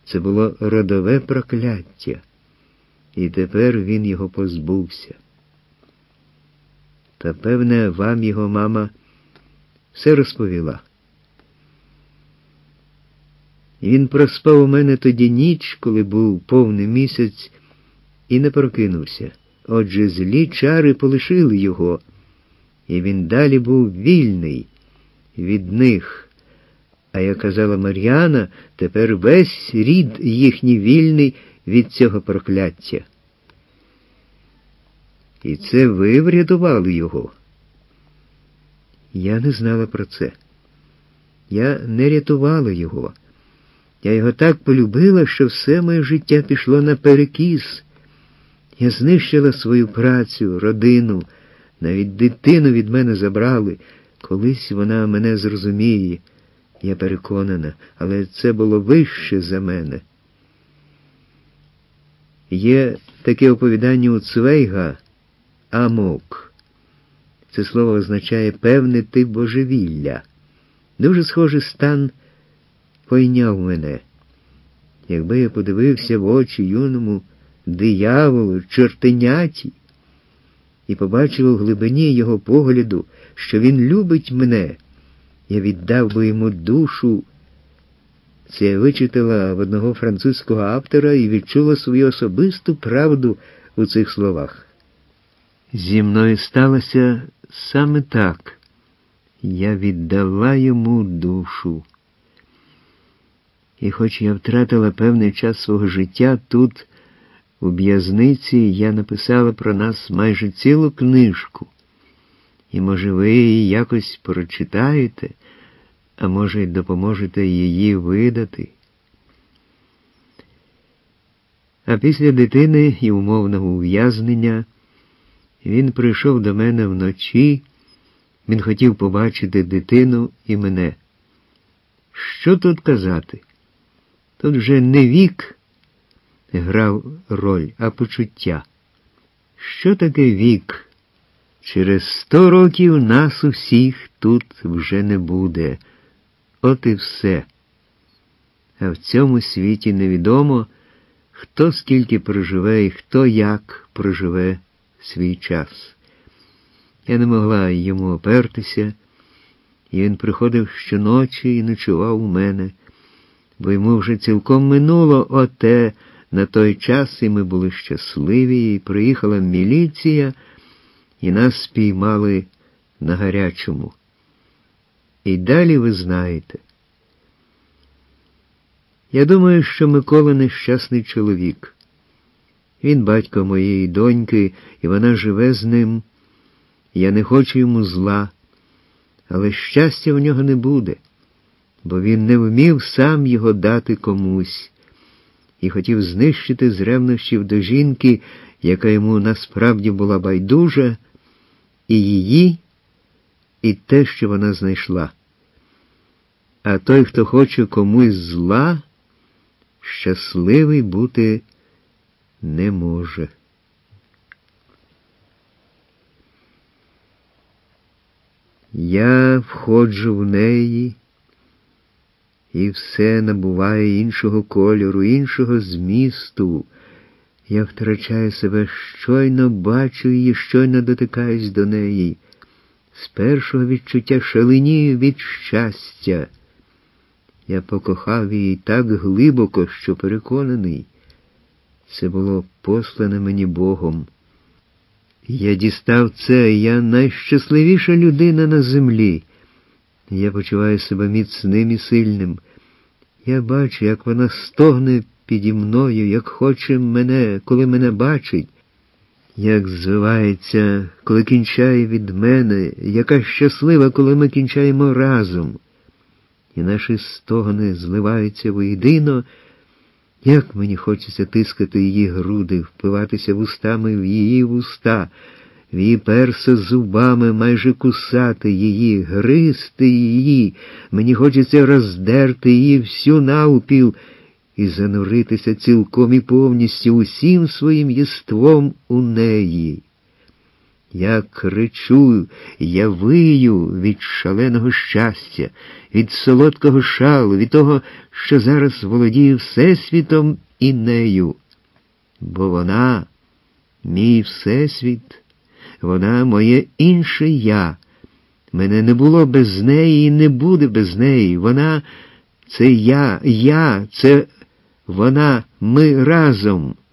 Це було родове прокляття. І тепер він його позбувся. Та, певне, вам його мама все розповіла. Він проспав у мене тоді ніч, коли був повний місяць, і не прокинувся. Отже, злі чари полишили його, і він далі був вільний від них. А як казала Мар'яна, тепер весь рід їхній вільний від цього прокляття. І це ви врятували його? Я не знала про це. Я не рятувала його. Я його так полюбила, що все моє життя пішло наперекіс. Я знищила свою працю, родину, навіть дитину від мене забрали. Колись вона мене зрозуміє, я переконана, але це було вище за мене. Є таке оповідання у Цвейга «Амок». Це слово означає «певний тип божевілля». Дуже схожий стан пойняв мене. Якби я подивився в очі юному дияволу, чортеняті, і побачив у глибині його погляду, що він любить мене, я віддав би йому душу. Це я вичитала в одного французького автора і відчула свою особисту правду у цих словах. Зі мною сталося саме так. Я віддала йому душу. І хоч я втратила певний час свого життя тут, у в'язниці, я написала про нас майже цілу книжку. І, може, ви її якось прочитаєте, а може, й допоможете її видати. А після дитини і умовного ув'язнення він прийшов до мене вночі, він хотів побачити дитину і мене. Що тут казати? Тут вже не вік грав роль, а почуття. Що таке вік? Через 100 років нас усіх тут вже не буде. От і все. А в цьому світі невідомо, хто скільки проживе і хто як проживе свій час. Я не могла йому опертися, і він приходив щоночі і ночував у мене, бо йому вже цілком минуло оте на той час, і ми були щасливі, і приїхала міліція, і нас спіймали на гарячому. І далі ви знаєте. Я думаю, що Микола нещасний чоловік. Він батько моєї доньки, і вона живе з ним. Я не хочу йому зла, але щастя в нього не буде, бо він не вмів сам його дати комусь і хотів знищити з ревнощів до жінки, яка йому насправді була байдужа, і її, і те, що вона знайшла. А той, хто хоче комусь зла, щасливий бути не може. Я входжу в неї, і все набуває іншого кольору, іншого змісту. Я втрачаю себе, щойно бачу її, щойно дотикаюсь до неї. З першого відчуття шаленію від щастя. Я покохав її так глибоко, що переконаний, це було послане мені Богом. Я дістав це, я найщасливіша людина на землі. Я почуваю себе міцним і сильним. Я бачу, як вона стогне піді мною, як хоче мене, коли мене бачить, як звивається, коли кінчає від мене, яка щаслива, коли ми кінчаємо разом. І наші стогони зливаються воєдино. Як мені хочеться тискати її груди, впиватися вустами в її вуста, в її перса зубами, майже кусати її, гризти її. Мені хочеться роздерти її всю навпіл і зануритися цілком і повністю усім своїм єством у неї. Я кричу, я вию від шаленого щастя, від солодкого шалу, від того, що зараз володіє Всесвітом і нею. Бо вона — мій Всесвіт, вона — моє інше я. Мене не було без неї і не буде без неї. Вона — це я, це вона, ми разом.